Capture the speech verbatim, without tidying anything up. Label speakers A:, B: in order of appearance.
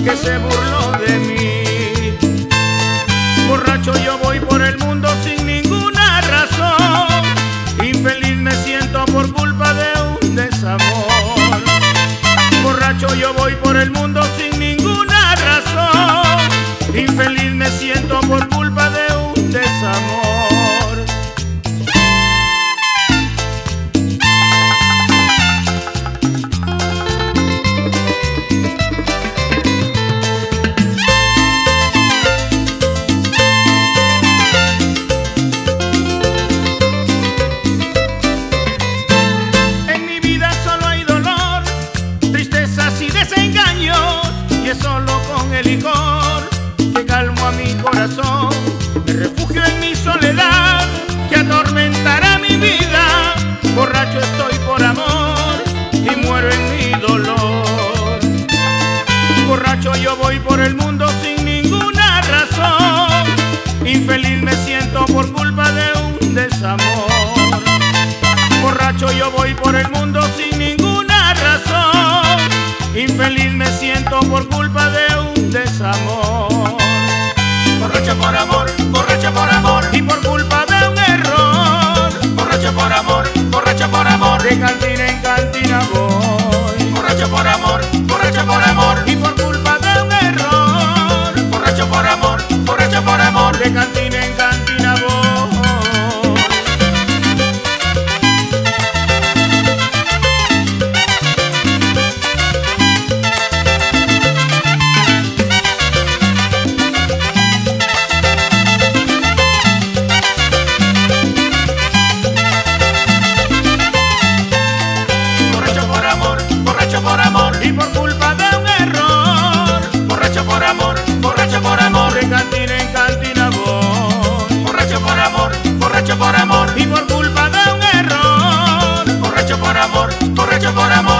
A: que se burló de mí. Borracho yo voy por el mundo sin ninguna razón, infeliz me siento por culpa de un desamor. Borracho yo voy por el mundo sin ninguna razón, infeliz me siento por culpa de un desamor. Solo con el licor que calmo a mi corazón, me refugio en mi soledad que atormentará mi vida. Borracho estoy por amor y muero en mi dolor. Borracho yo voy por el mundo sin ninguna razón, infeliz me siento por culpa de un desamor. Borracho yo voy por el mundo sin ninguna razón, infeliz me siento por culpa de un desamor.
B: Borracho por amor, borracho por amor,
A: y por culpa de un error.
B: Borracho por amor, borracho por amor,
A: de cantina en cantina voy.
B: Borracho por amor, borracho por amor,
A: y por culpa de un error.
B: Borracho por amor, borracho por amor,
A: de cantina en cantina voy. Y por culpa de un error.
B: Borracho por amor, borracho por amor,
A: de cantina en cantina voy.
B: Borracho por amor, borracho por amor,
A: y por culpa de un error.
B: Borracho por amor, borracho por amor.